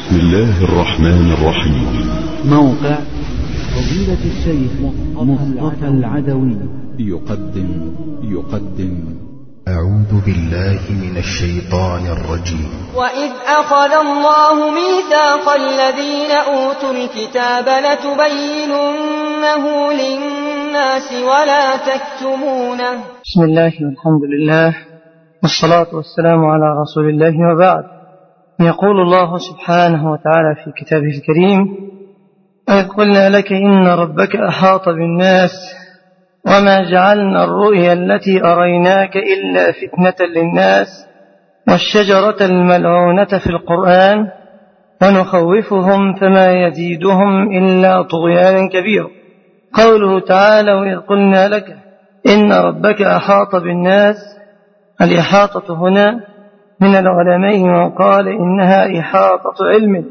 بسم الله الرحمن الرحيم. موقع فضيلة الشيخ مصطفى العدوي يقدم أعوذ بالله من الشيطان الرجيم. وإذ أخذ الله ميثاق الذين أوتوا الكتاب لتبيننه للناس ولا تكتمونه. بسم الله والحمد لله والصلاة والسلام على رسول الله وبعد. يقول الله سبحانه وتعالى في كتابه الكريم: وإذ قلنا لك إن ربك أحاط بالناس وما جعلنا الرؤيا التي أريناك إلا فتنة للناس والشجرة الملعونة في القرآن ونخوفهم فما يزيدهم إلا طغيانا كبيرا. قوله تعالى: وإذ قلنا لك إن ربك أحاط بالناس. الإحاطة هنا من العلماء من قال إنها إحاطة علم،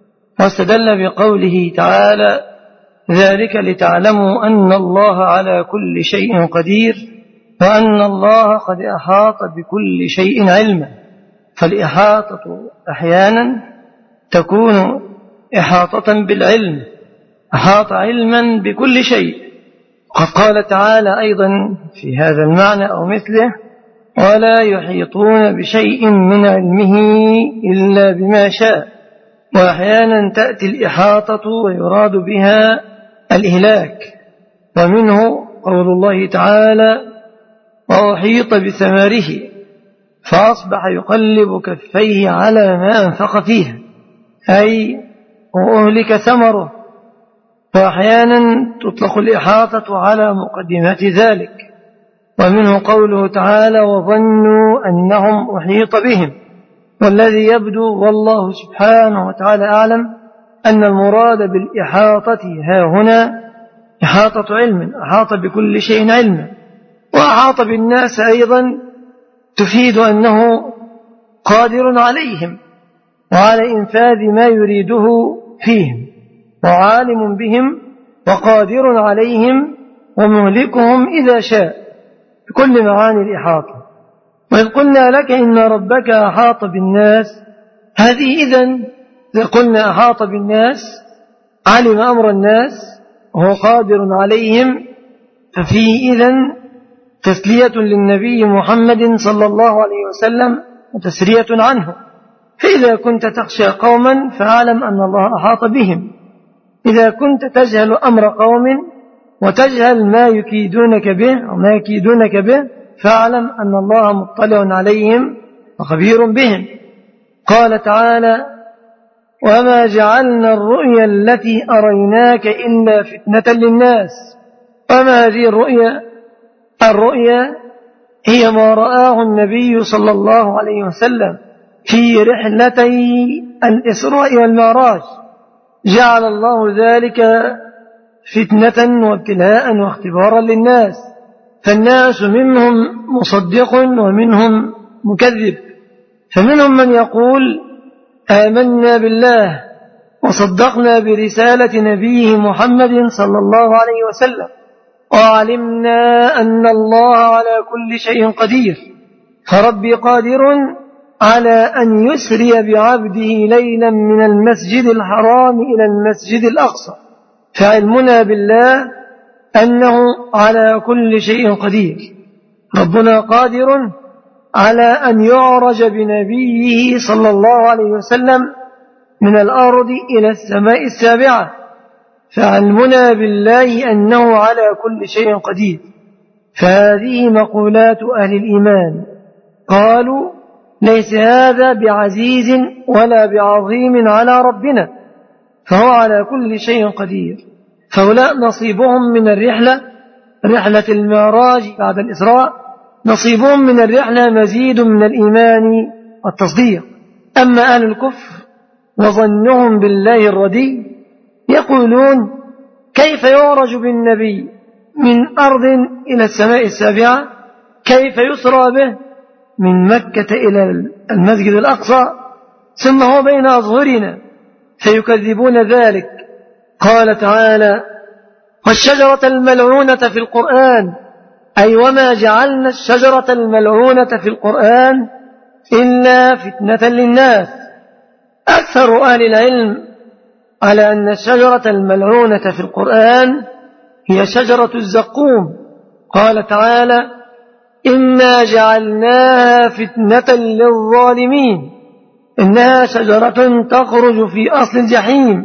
واستدل بقوله تعالى: ذلك لتعلموا أن الله على كل شيء قدير وأن الله قد أحاط بكل شيء علما. فالإحاطة أحيانا تكون إحاطة بالعلم، أحاط علما بكل شيء. وقد قال تعالى أيضا في هذا المعنى أو مثله: ولا يحيطون بشيء من علمه إلا بما شاء. وأحيانا تأتي الإحاطة ويراد بها الإهلاك، ومنه قول الله تعالى: وأحيط بثمره فأصبح يقلب كفيه على ما أنفق فيها، أي وأهلك ثمره. وأحيانا تطلق الإحاطة على مقدمات ذلك، ومنه قوله تعالى: وظنوا أنهم أحيط بهم. والذي يبدو والله سبحانه وتعالى أعلم أن المراد بالإحاطة ها هنا إحاطة علم، أحاط بكل شيء علما. وأحاط بالناس أيضا تفيد أنه قادر عليهم وعلى إنفاذ ما يريده فيهم، وعالم بهم وقادر عليهم ومهلكهم إذا شاء، بكل معاني الإحاطة. وإذ قلنا لك إن ربك أحاط بالناس، هذه إذن إذا قلنا أحاط بالناس علم أمر الناس وهو قادر عليهم، ففيه إذن تسلية للنبي محمد صلى الله عليه وسلم وتسرية عنه. فإذا كنت تخشى قوما فاعلم أن الله أحاط بهم. إذا كنت تجهل أمر قوم وتجهل ما يكيدونك به أو ما يكيدونك به فاعلم أن الله مطلع عليهم وخبير بهم. قال تعالى: وما جعلنا الرؤيا التي أريناك إلا فتنة للناس. وما هذه الرؤيا هي ما رآه النبي صلى الله عليه وسلم في رحلتي الإسراء والمعراج. جعل الله ذلك فتنة وابتلاء واختبارا للناس، فالناس منهم مصدق ومنهم مكذب. فمنهم من يقول: آمنا بالله وصدقنا برسالة نبيه محمد صلى الله عليه وسلم وعلمنا أن الله على كل شيء قدير، فربي قادر على أن يسري بعبده ليلا من المسجد الحرام إلى المسجد الأقصى. فعلمنا بالله أنه على كل شيء قدير. ربنا قادر على أن يعرج بنبيه صلى الله عليه وسلم من الأرض إلى السماء السابعة. فعلمنا بالله أنه على كل شيء قدير. فهذه مقولات أهل الإيمان، قالوا: ليس هذا بعزيز ولا بعظيم على ربنا، فهو على كل شيء قدير. فهؤلاء نصيبهم من رحلة المعراج بعد الإسراء، نصيبهم من الرحلة مزيد من الإيمان والتصديق. أما أهل الكفر وظنهم بالله الردي يقولون: كيف يعرج بالنبي من أرض إلى السماء السابعة؟ كيف يسرى به من مكة إلى المسجد الأقصى ثم هو بين أظهرنا؟ فيكذبون ذلك. قال تعالى: والشجرة الملعونة في القرآن، أي وما جعلنا الشجرة الملعونة في القرآن إلا فتنة للناس. أكثر أهل العلم على أن الشجرة الملعونة في القرآن هي شجرة الزقوم. قال تعالى: إنا جعلناها فتنة للظالمين إنها شجرة تخرج في أصل الجحيم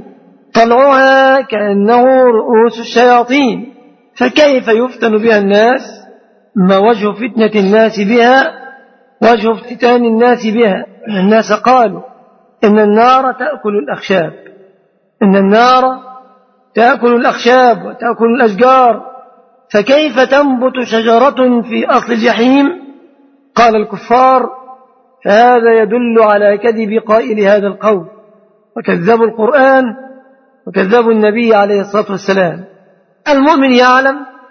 طلعها كأنه رؤوس الشياطين. فكيف يفتن بها الناس؟ ما وجه فتنة الناس بها؟ وجه افتتان الناس بها أن الناس قالوا إن النار تأكل الأخشاب، إن النار تأكل الأخشاب وتأكل الأشجار، فكيف تنبت شجرة في أصل الجحيم؟ قال الكفار: فهذا يدل على كذب قائل هذا القول، وكذبوا القرآن وكذبوا النبي عليه الصلاة والسلام. المؤمن يعلم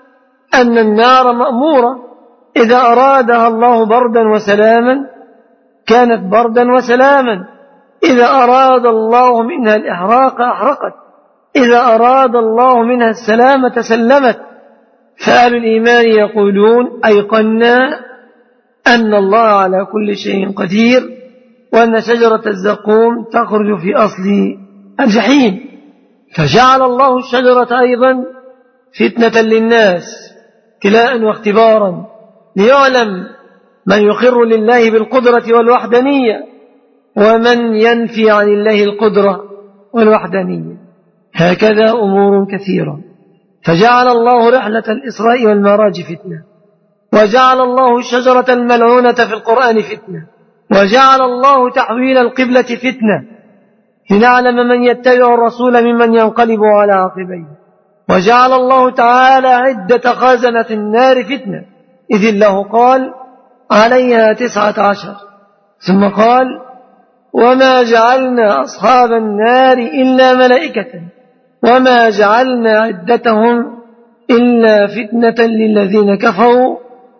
أن النار مأمورة، إذا أرادها الله بردا وسلاما كانت بردا وسلاما، إذا أراد الله منها الإحراق أحرقت، إذا أراد الله منها السلامة سلمت. فأهل الإيمان يقولون: أيقنا أن الله على كل شيء قدير، وأن شجرة الزقوم تخرج في أصل الجحيم. فجعل الله الشجرة أيضا فتنة للناس ابتلاء واختبارا، ليعلم من يقر لله بالقدرة والوحدانية ومن ينفي عن الله القدرة والوحدانية. هكذا أمور كثيرة. فجعل الله رحلة الإسراء والمعراج فتنة، وجعل الله الشجرة الملعونة في القرآن فتنة، وجعل الله تحويل القبلة فتنة لنعلم من يتبع الرسول ممن ينقلب على عقبيه، وجعل الله تعالى عدة خازنة النار فتنة، إذ الله قال: عليها 19. ثم قال: وما جعلنا أصحاب النار إلا ملائكة وما جعلنا عدتهم إلا فتنة للذين كفروا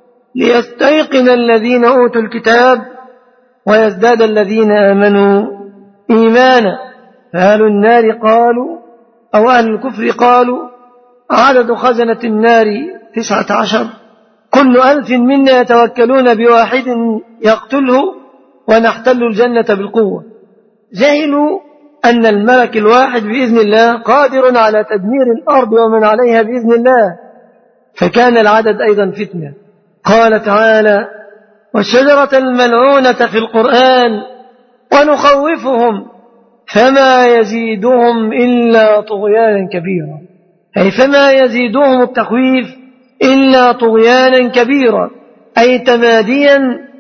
ليستيقن الذين أوتوا الكتاب ويزداد الذين آمنوا إيمانا. فأهل النار قالوا أو أهل الكفر قالوا: عدد خزنة النار 19، كل 1000 منا يتوكلون بواحد يقتله ونحتل الجنة بالقوة. جهلوا أن الملك الواحد بإذن الله قادر على تدمير الأرض ومن عليها بإذن الله، فكان العدد أيضا فتنة. قال تعالى: والشجرة الملعونة في القرآن ونخوفهم فما يزيدهم إلا طغيانا كبيرا، أي فما يزيدهم التخويف إلا طغيانا كبيرا، أي تماديا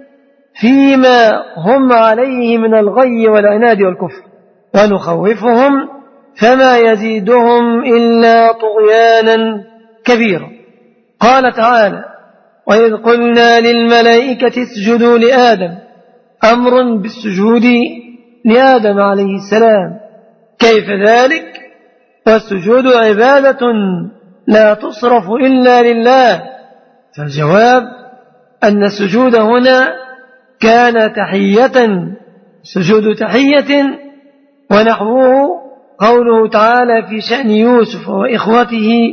فيما هم عليه من الغي والعناد والكفر. ونخوفهم فما يزيدهم إلا طغيانا كبيرا. قال تعالى: وإذ قلنا للملائكة اسجدوا لآدم، أمر بالسجود لآدم عليه السلام. كيف ذلك؟ والسجود عبادة لا تصرف إلا لله. فالجواب أن السجود هنا كان تحية، سجود تحية، ونحوه قوله تعالى في شأن يوسف وإخوته: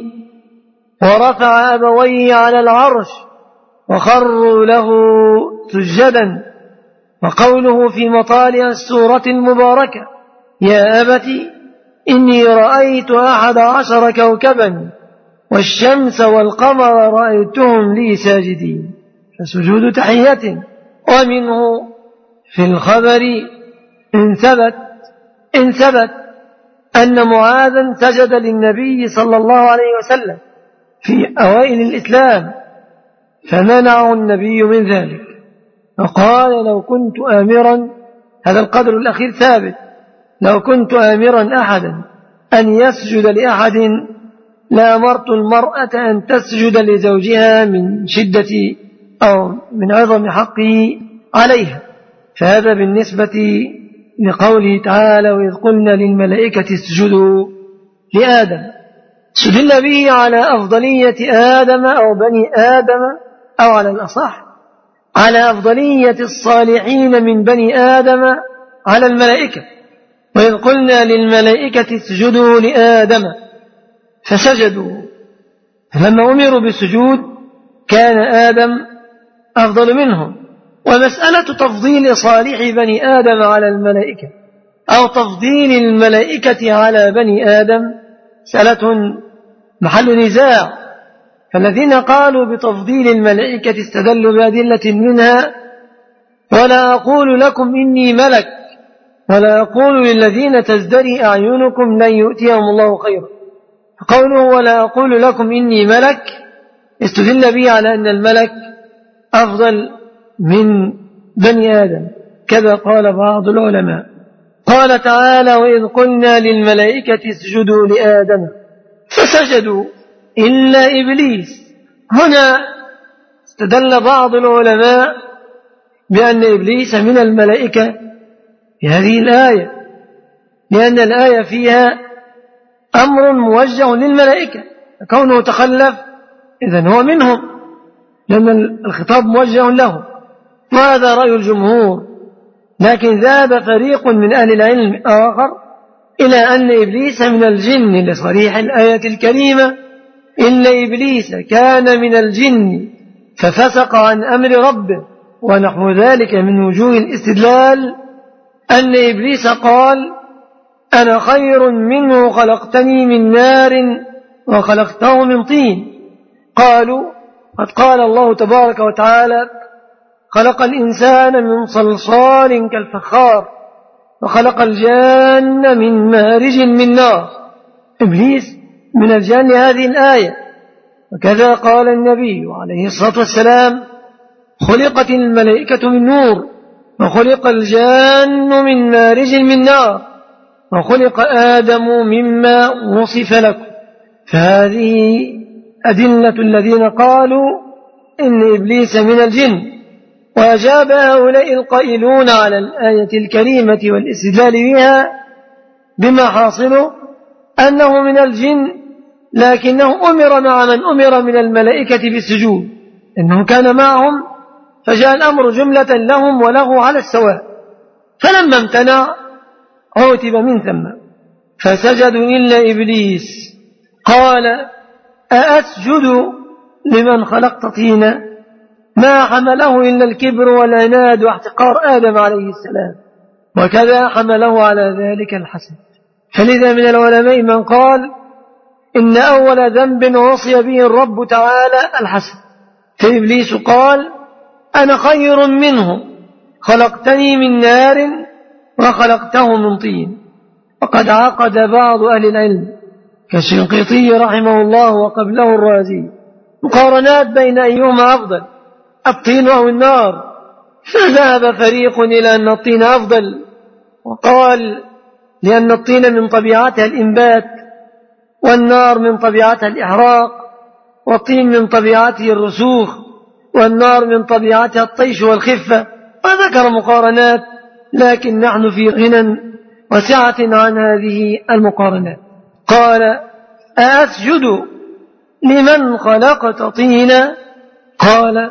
ورفع أبويه على العرش وخروا له سجدا. وقوله في مطالع السورة المباركة: يا أبت إني رأيت 11 كوكبا والشمس والقمر رأيتهم لي ساجدين. فسجود تحية. ومنه في الخبر إن ثبت أن معاذا سجد للنبي صلى الله عليه وسلم في أوائل الإسلام فمنعه النبي من ذلك، فقال: لو كنت آمرا، هذا القدر الأخير ثابت، لو كنت آمرا أحدا أن يسجد لأحد لأمرت المرأة أن تسجد لزوجها من شدة أو من عظم حقه عليها. فهذا بالنسبة لقوله تعالى: وإذ قلنا للملائكة اسجدوا لآدم. استدل به على أفضلية آدم أو بني آدم، أو على الأصح على أفضلية الصالحين من بني آدم على الملائكة. وإذ قلنا للملائكة اسجدوا لآدم فسجدوا، فلما أمروا بالسجود كان آدم أفضل منهم. ومسألة تفضيل صالح بني آدم على الملائكة أو تفضيل الملائكة على بني آدم مسألة محل نزاع. فالذين قالوا بتفضيل الملائكة استدلوا بأدلة منها: ولا أقول لكم إني ملك، ولا أقول للذين تزدري أعينكم لن يؤتيهم الله خيرا. فقوله ولا أقول لكم إني ملك استدل به على أن الملك أفضل من بني آدم، كذا قال بعض العلماء. قال تعالى: وإذ قلنا للملائكة اسجدوا لآدم فسجدوا إلا إبليس. هنا استدل بعض العلماء بأن إبليس من الملائكة في هذه الآية، لأن الآية فيها أمر موجه للملائكة، كونه تخلف إذن هو منهم، لأن الخطاب موجه له، وهذا رأي الجمهور. لكن ذهب فريق من أهل العلم آخر إلى أن إبليس من الجن لصريح الآية الكريمة: إلا إبليس كان من الجن ففسق عن أمر ربه. ونحو ذلك من وجوه الاستدلال أن إبليس قال: أنا خير منه خلقتني من نار وخلقته من طين. قالوا: قد قال الله تبارك وتعالى: خلق الإنسان من صلصال كالفخار وخلق الجان من مارج من نار. إبليس من الجان هذه الآية. وكذا قال النبي عليه الصلاة والسلام: خلقت الملائكة من نور وخلق الجان من مارج من نار وخلق آدم مما وصف لكم. فهذه أدلة الذين قالوا إن إبليس من الجن. وأجاب هؤلاء القائلون على الآية الكريمة والاستدلال بها بما حاصله أنه من الجن، لكنه أمر مع من أمر من الملائكة بالسجود، إنه كان معهم فجاء الأمر جملة لهم وله على السواء، فلما امتنع عوتب من ثم. فسجدوا إلا إبليس قال: أأسجد لمن خلقت طينا؟ ما حمله إلا الكبر والعناد واحتقار آدم عليه السلام، وكذا حمله على ذلك الحسد. فلذا من العلماء من قال إن أول ذنب وصي به الرب تعالى الحسد. فإبليس قال: أنا خير منه خلقتني من نار وخلقته من طين. وقد عقد بعض أهل العلم كالشنقيطي رحمه الله وقبله الرازي مقارنات بين أيهما أفضل، الطين أو النار، فذهب فريق إلى أن الطين أفضل، وقال لأن الطين من طبيعتها الإنبات، والنار من طبيعتها الإحراق، والطين من طبيعته الرسوخ، والنار من طبيعتها الطيش والخفة، وذكر مقارنات، لكن نحن في غنى وسعة عن هذه المقارنات. قال: أأسجد لمن خلقت طينا؟ قال: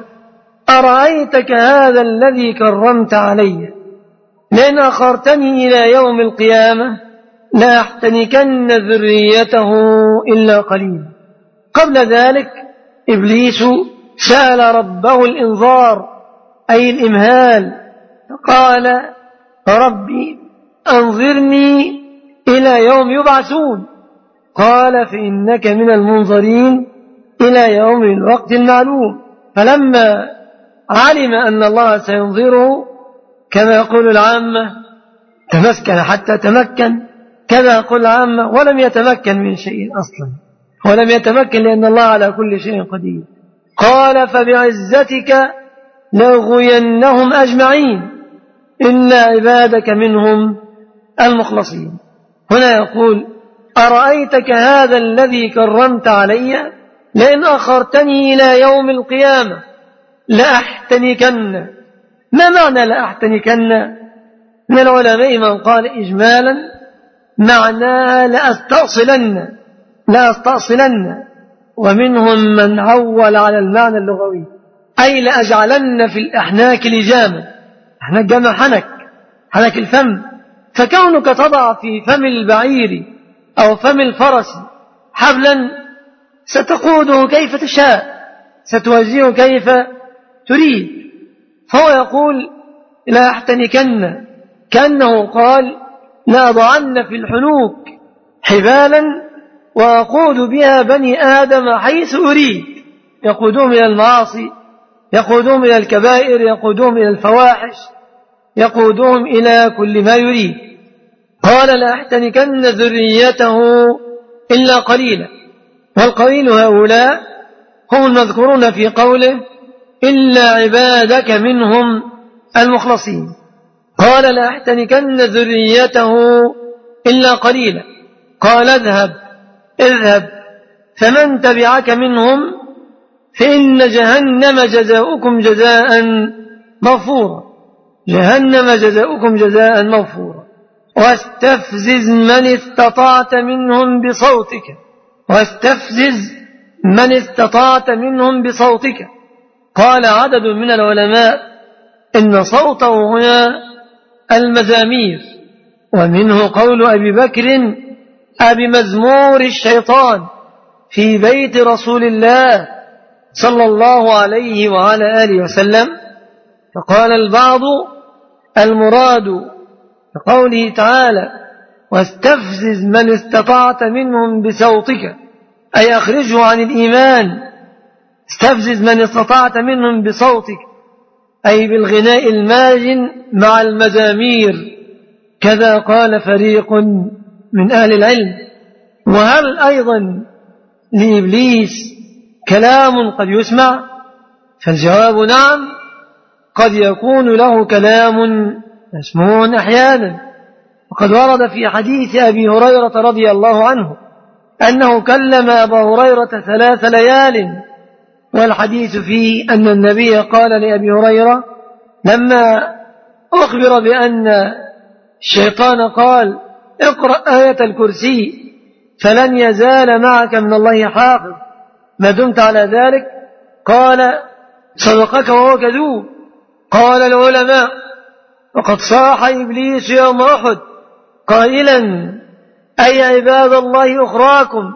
أرأيتك هذا الذي كرمت علي لئن أخرتني إلى يوم القيامة لأحتنكن ذريته إلا قليلا. قبل ذلك إبليس سأل ربه الإنظار أي الإمهال، فقال: ربي أنظرني إلى يوم يبعثون. قال: فإنك من المنظرين إلى يوم الوقت المعلوم. فلما علم أن الله سينظره كما يقول العامة تمسكن حتى تمكن، كما يقول العامة ولم يتمكن من شيء أصلا، ولم يتمكن لأن الله على كل شيء قدير. قال: فبعزتك لأغوينهم أجمعين إلا عبادك منهم المخلصين. هنا يقول: أرأيتك هذا الذي كرمت علي لئن أخرتني إلى يوم القيامة لأحتنكن. ما معنى لأحتنكن؟ من العلماء من قال إجمالا معناها لأستأصلن، ومنهم من عول على المعنى اللغوي أي لأجعلن في الأحناك لجاما. أحناك جمع حنك الفم، فكونك تضع في فم البعير أو فم الفرس حبلا ستقوده كيف تشاء، ستوجهه كيف تريد. فهو يقول لا أحتنكن، كأنه قال لأضعن في الحنوك حبالا وأقود بها بني آدم حيث أريد، يقودهم إلى المعاصي، يقودهم إلى الكبائر، يقودهم إلى الفواحش، يقودهم إلى كل ما يريد. قال لأحتنكن ذريته إلا قليلا، والقليل هؤلاء هم المذكورون في قوله إلا عبادك منهم المخلصين. قال لأحتنكن ذريته إلا قليلا، قال اذهب فمن تبعك منهم فإن جهنم جزاؤكم جزاء مغفورا، جهنم جزاؤكم جزاء مغفورا. واستفزز من استطعت منهم بصوتك، واستفزز من استطعت منهم بصوتك. قال عدد من العلماء إن صوته هنا المزامير، ومنه قول أبي بكر أبي مزمور الشيطان في بيت رسول الله صلى الله عليه وعلى آله وسلم. فقال البعض المراد بقوله تعالى واستفزز من استطعت منهم بصوتك، أي أخرجه عن الإيمان. استفزز من استطعت منهم بصوتك أي بالغناء الماجن مع المزامير، كذا قال فريق من أهل العلم. وهل أيضا لإبليس كلام قد يسمع؟ فالجواب نعم، قد يكون له كلام مسموع أحيانا. وقد ورد في حديث أبي هريرة رضي الله عنه أنه كلم أبا هريرة 3 ليال، والحديث فيه أن النبي قال لأبي هريرة لما أخبر بأن الشيطان قال اقرأ آية الكرسي فلن يزال معك من الله حافظ ما دمت على ذلك، قال صدقك وهو كذوب. قال العلماء وقد صاح إبليس يوم أحد قائلا أي عباد الله أخراكم،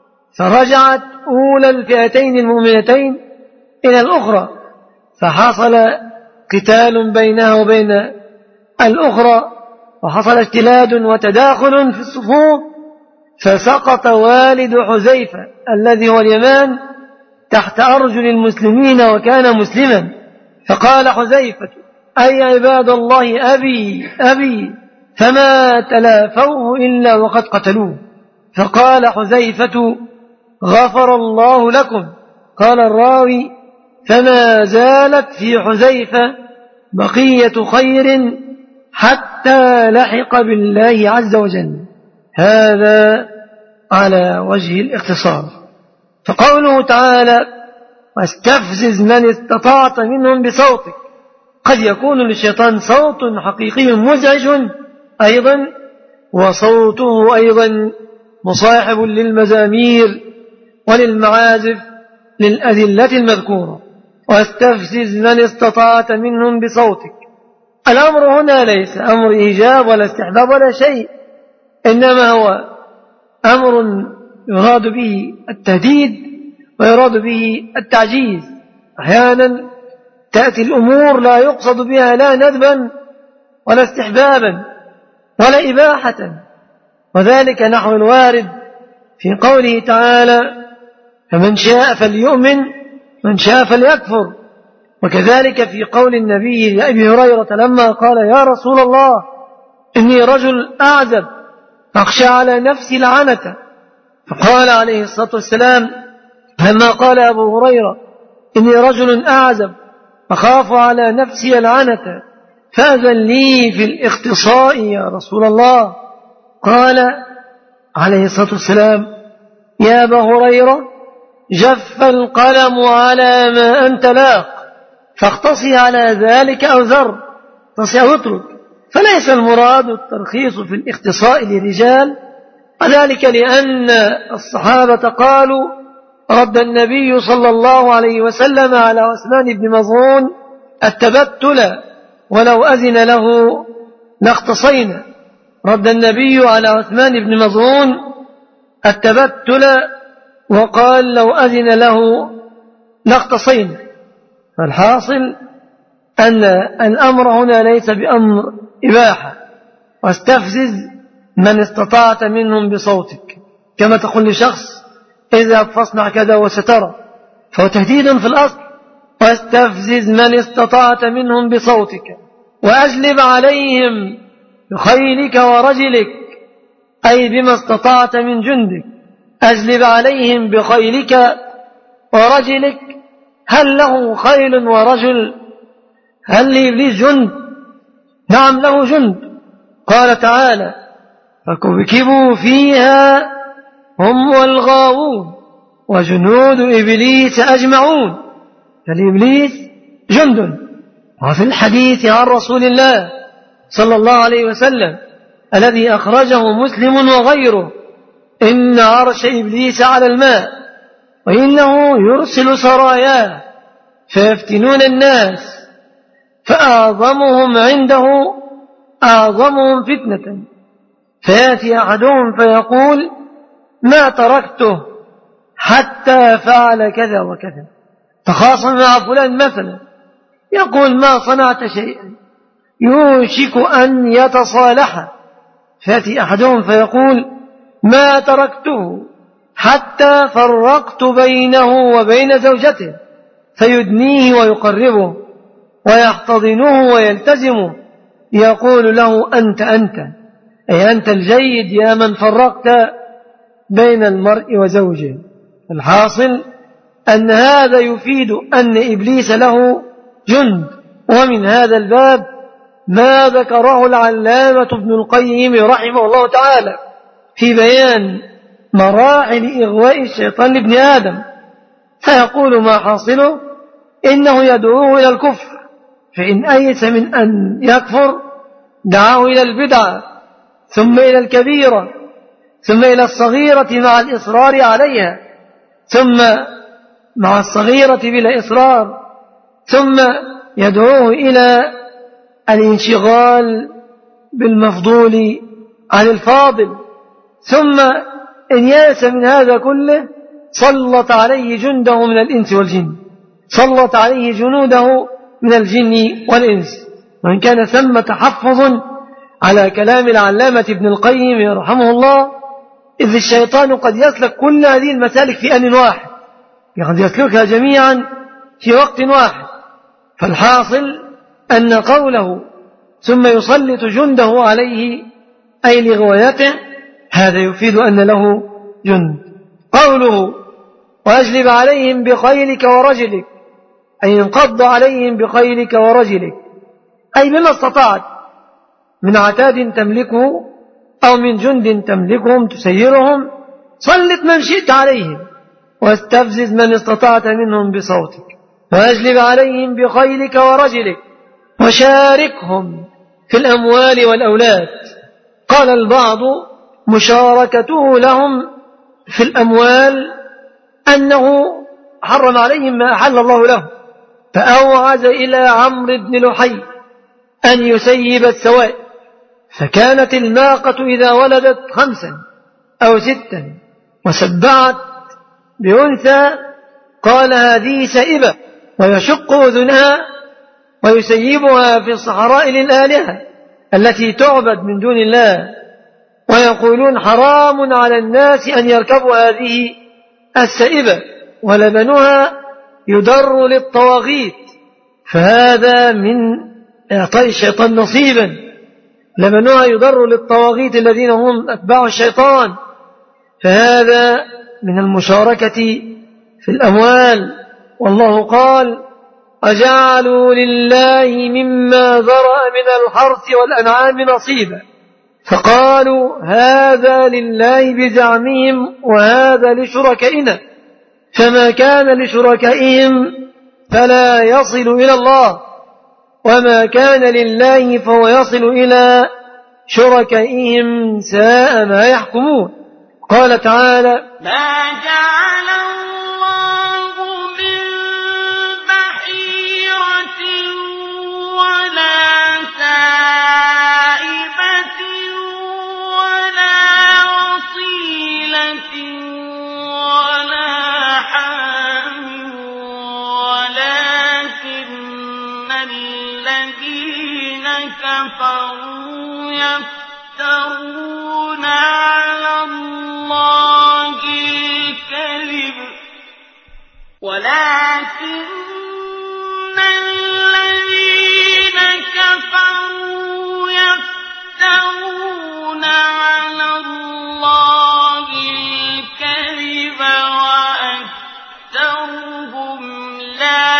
فرجعت أولى الفئتين المؤمنتين إلى الأخرى، فحصل قتال بينها وبين الأخرى، وحصل اجتلاد وتداخل في الصفوف، فسقط والد حذيفة الذي هو اليمان تحت أرجل المسلمين وكان مسلما. فقال حذيفة أي عباد الله أبي، فما تلافوه إلا وقد قتلوه. فقال حذيفة غفر الله لكم. قال الراوي فما زالت في حذيفة بقية خير حتى لحق بالله عز وجل. هذا على وجه الاختصار. فقوله تعالى واستفزز من استطعت منهم بصوتك، قد يكون للشيطان صوت حقيقي مزعج أيضا، وصوته أيضا مصاحب للمزامير وللمعازف للأدلة المذكورة. واستفزز من استطعت منهم بصوتك، الأمر هنا ليس أمر إيجاب ولا استحباب ولا شيء، إنما هو أمر يراد به التهديد ويراد به التعجيز. أحيانا تأتي الأمور لا يقصد بها لا ندبا ولا استحبابا ولا إباحة، وذلك نحو الوارد في قوله تعالى فمن شاء فليؤمن من شاء فليكفر. وكذلك في قول النبي لأبي هريرة لما قال يا رسول الله إني رجل أعزب أخشى على نفسي لعنة، فقال عليه الصلاة والسلام لما قال أبو هريرة إني رجل أعزب أخاف على نفسي العنة فأذن لي في الاختصاء يا رسول الله، قال عليه الصلاة والسلام يا أبا هريرة جف القلم على ما أنت لاق، فاقتصي على ذلك أو ذر، اقتصي أو اترك. فليس المراد الترخيص في الاختصاء للرجال، وذلك لأن الصحابة قالوا رد النبي صلى الله عليه وسلم على عثمان بن مظعون التبتل ولو أذن له لاختصينا. رد النبي على عثمان بن مظعون التبتل وقال لو أذن له لاختصينا. فالحاصل أن الأمر هنا ليس بأمر إباحة. واستفزز من استطعت منهم بصوتك، كما تقول لشخص اذهب فاصنع كذا وسترى، فهو تهديد في الأصل. واستفزز من استطعت منهم بصوتك وأجلب عليهم بخيلك ورجلك، أي بما استطعت من جندك. أجلب عليهم بخيلك ورجلك، هل له خيل ورجل؟ هل لإبليس جند؟ نعم له جند. قال تعالى فكبكبوا فيها هم والغاوون وجنود إبليس أجمعون، فالإبليس جند. وفي الحديث عن رسول الله صلى الله عليه وسلم الذي أخرجه مسلم وغيره: إن عرش إبليس على الماء، وإنه يرسل سراياه فيفتنون الناس، فأعظمهم عنده أعظمهم فتنة، فيأتي أحدهم فيقول ما تركته حتى فعل كذا وكذا. تخاصم مع فلان مثلا، يقول ما صنعت شيئا، يوشك أن يتصالح، فيأتي أحدهم فيقول ما تركته حتى فرقت بينه وبين زوجته، فيدنيه ويقربه ويحتضنه ويلتزمه، يقول له أنت أي أنت الجيد يا من فرقت بين المرء وزوجه. الحاصل أن هذا يفيد أن إبليس له جند. ومن هذا الباب ما ذكره العلامة ابن القيم رحمه الله تعالى في بيان مراحل إغواء الشيطان لابن آدم، فيقول ما حاصله إنه يدعوه إلى الكفر، فإن أيس من أن يكفر دعاه إلى البدعة، ثم إلى الكبيرة، ثم إلى الصغيرة مع الإصرار عليها، ثم مع الصغيرة بلا إصرار، ثم يدعوه إلى الانشغال بالمفضول عن الفاضل، ثم إن يأس من هذا كله سلط عليه جنده من الإنس والجن، سلط عليه جنوده من الجن والإنس. وإن كان ثم تحفظ على كلام العلامة ابن القيم رحمه الله، إذ الشيطان قد يسلك كل هذه المسالك في آن واحد، قد يسلكها جميعا في وقت واحد. فالحاصل أن قوله ثم يسلط جنده عليه أي لغوايته، هذا يفيد أن له جند. قوله وأجلب عليهم بخيلك ورجلك، أي انقض عليهم بخيلك ورجلك، أي بما استطعت من عتاد تملكه أو من جند تملكهم تسيرهم، سلط من شئت عليهم واستفزز من استطعت منهم بصوتك. وأجلب عليهم بخيلك ورجلك وشاركهم في الأموال والأولاد. قال البعض مشاركته لهم في الأموال أنه حرم عليهم ما أحل الله له، فأوعز إلى عمرو بن لحي أن يسيب السوائب، فكانت الماقة إذا ولدت 5 أو 6 وسبعت بأنثى قال هذه سائبة، ويشق أذنها ويسيبها في الصحراء للآلهة التي تعبد من دون الله، ويقولون حرام على الناس أن يركبوا هذه السائبة، ولبنها يدر للطواغيت، فهذا من إعطاء الشيطان نصيبا، لبنها يدر للطواغيت الذين هم أتباع الشيطان، فهذا من المشاركة في الأموال. والله قال أجعلوا لله مما ذرأ من الحرث والأنعام نصيبا، فقالوا هذا لله بزعمهم وهذا لشركائنا، فما كان لشركائهم فلا يصل إلى الله، وما كان لله فهو يصل إلى شركائهم، ساء ما يحكمون. قال تعالى ما جعل الله من بحيرة ولا سائبة ولا وصيلة ولا حام، ولكن الذين كفروا يفترون ولكن الذين كفروا يفترون على الله الكذب وأكثرهم لا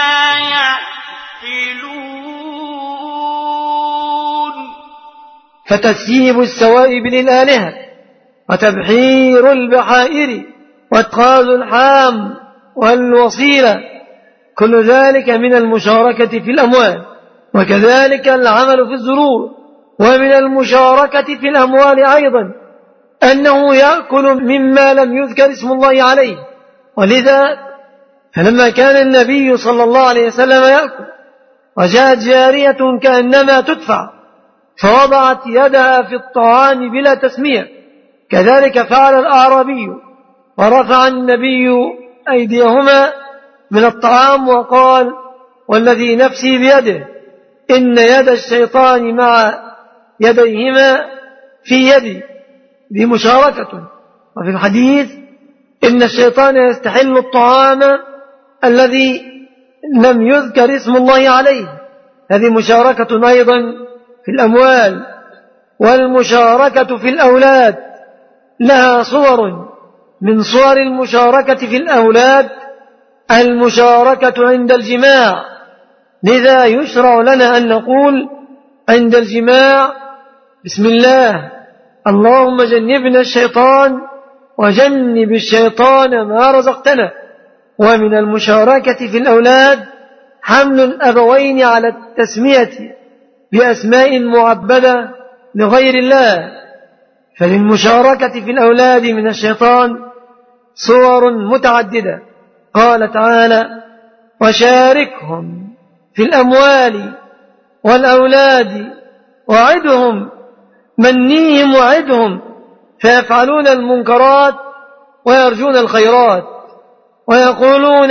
يعقلون. فتسييب السوائب للآلهة وتبحير البحائر واتخاذ الحام والوصيلة كل ذلك من المشاركة في الأموال، وكذلك العمل في الزروع. ومن المشاركة في الأموال أيضا أنه يأكل مما لم يذكر اسم الله عليه، ولذا فلما كان النبي صلى الله عليه وسلم يأكل وجاءت جارية كأنما تدفع فوضعت يدها في الطعام بلا تسمية، كذلك فعل الأعرابي ورفع النبي أيديهما من الطعام وقال: والذي نفسي بيده إن يد الشيطان مع يديهما في يدي، بمشاركة. وفي الحديث إن الشيطان يستحل الطعام الذي لم يذكر اسم الله عليه، هذه مشاركة أيضا في الأموال. والمشاركة في الأولاد لها صور، من صور المشاركة في الأولاد المشاركة عند الجماع، لذا يشرع لنا أن نقول عند الجماع: بسم الله، اللهم جنبنا الشيطان وجنب الشيطان ما رزقتنا. ومن المشاركة في الأولاد حمل الأبوين على التسمية بأسماء معبدة لغير الله، فللمشاركة في الأولاد من الشيطان صور متعددة. قال تعالى: وشاركهم في الأموال والأولاد وعدهم، منيهم وعدهم فيفعلون المنكرات ويرجون الخيرات ويقولون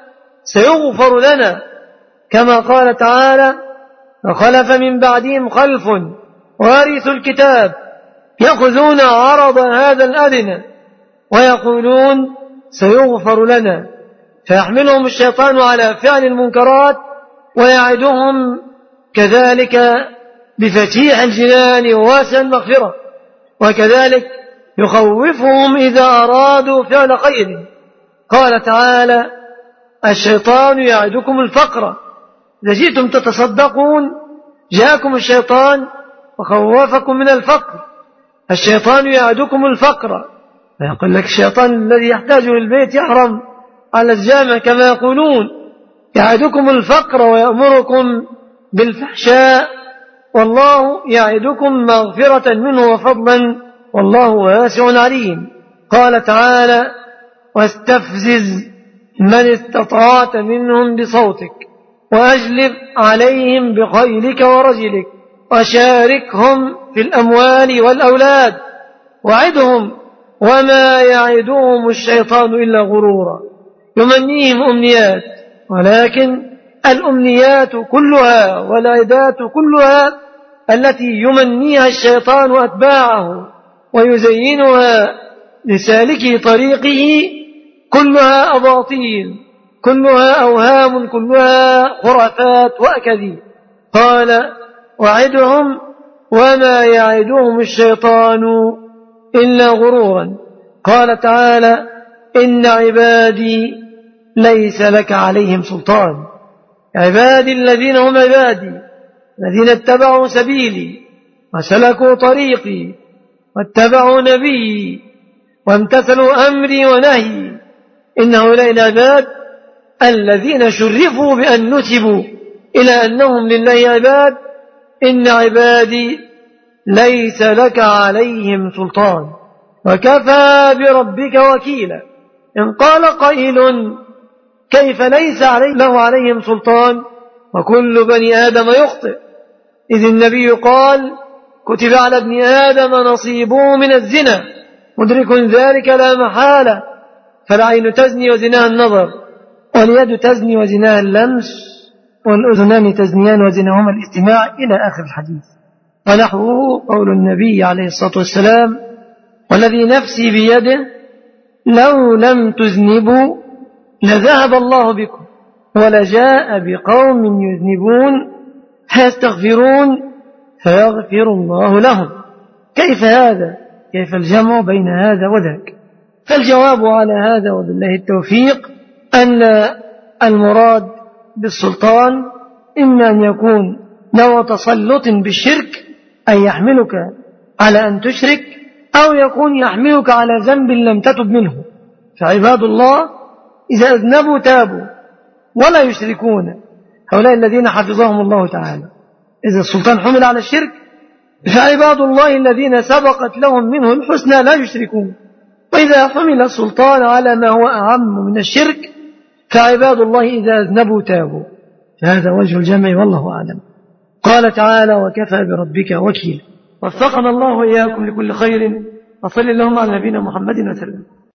سيغفر لنا، كما قال تعالى: وخلف من بعدهم خلف وارثوا الكتاب يأخذون عرض هذا الأدنى ويقولون سيغفر لنا، فيحملهم الشيطان على فعل المنكرات ويعدهم كذلك بفتيح الجنان وواسع المغفرة، وكذلك يخوفهم إذا أرادوا فعل خير. قال تعالى: الشيطان يعدكم الفقر، إذا جئتم تتصدقون جاءكم الشيطان وخوفكم من الفقر. الشيطان يعدكم الفقر، فيقول لك الشيطان الذي يحتاجه البيت يحرم على الجامع كما يقولون، يعدكم الفقر ويأمركم بالفحشاء، والله يعدكم مغفرة منه وفضلا والله واسع عليم. قال تعالى: واستفزز من استطعت منهم بصوتك وأجلب عليهم بخيلك ورجلك وشاركهم في الأموال والأولاد وعدهم وما يعدهم الشيطان إلا غرورا. يمنيهم أمنيات، ولكن الأمنيات كلها والعدات كلها التي يمنيها الشيطان وأتباعه ويزينها لسالكي طريقه كلها أباطيل، كلها أوهام، كلها خرافات وأكاذيب. قال: وعدهم وما يعدهم الشيطان إلا غرورا. قال تعالى: إن عبادي ليس لك عليهم سلطان. عبادي الذين هم عبادي الذين اتبعوا سبيلي وسلكوا طريقي واتبعوا نبيي وامتثلوا أمري ونهي، إن هؤلاء العباد الذين شرفوا بأن نسبوا إلى أنهم لله عباد. إن عبادي ليس لك عليهم سلطان وكفى بربك وكيلا. إن قال قائل: كيف ليس له عليهم سلطان وكل بني آدم يخطئ؟ إذ النبي قال: كتب على ابن آدم نصيبه من الزنا، مدرك ذلك لا محالة، فالعين تزني وزناها النظر، واليد تزني وزناها اللمس، والأذنان تزنيان وزناهما الاستماع، إلى آخر الحديث. ونحوه قول النبي عليه الصلاة والسلام: والذي نفسي بيده لو لم تذنبوا لذهب الله بكم ولجاء بقوم يذنبون فيستغفرون فيغفر الله لهم. كيف هذا؟ كيف الجمع بين هذا وذاك؟ فالجواب على هذا وبالله التوفيق أن المراد بالسلطان إما أن يكون نوع تسلط بالشرك أي يحملك على أن تشرك، أو يكون يحملك على ذنب لم تتب منه. فعباد الله إذا أذنبوا تابوا ولا يشركون، هؤلاء الذين حفظهم الله تعالى. إذا السلطان حمل على الشرك فعباد الله الذين سبقت لهم منه الحسنى لا يشركون. وإذا حمل السلطان على ما هو أعم من الشرك فعباد الله إذا أذنبوا تابوا. فهذا وجه الجمع والله أعلم. قال تعالى: وكفى بربك وكيلا. وفقنا الله وإياكم لكل خير. وصل اللهم على نبينا محمد وسلم.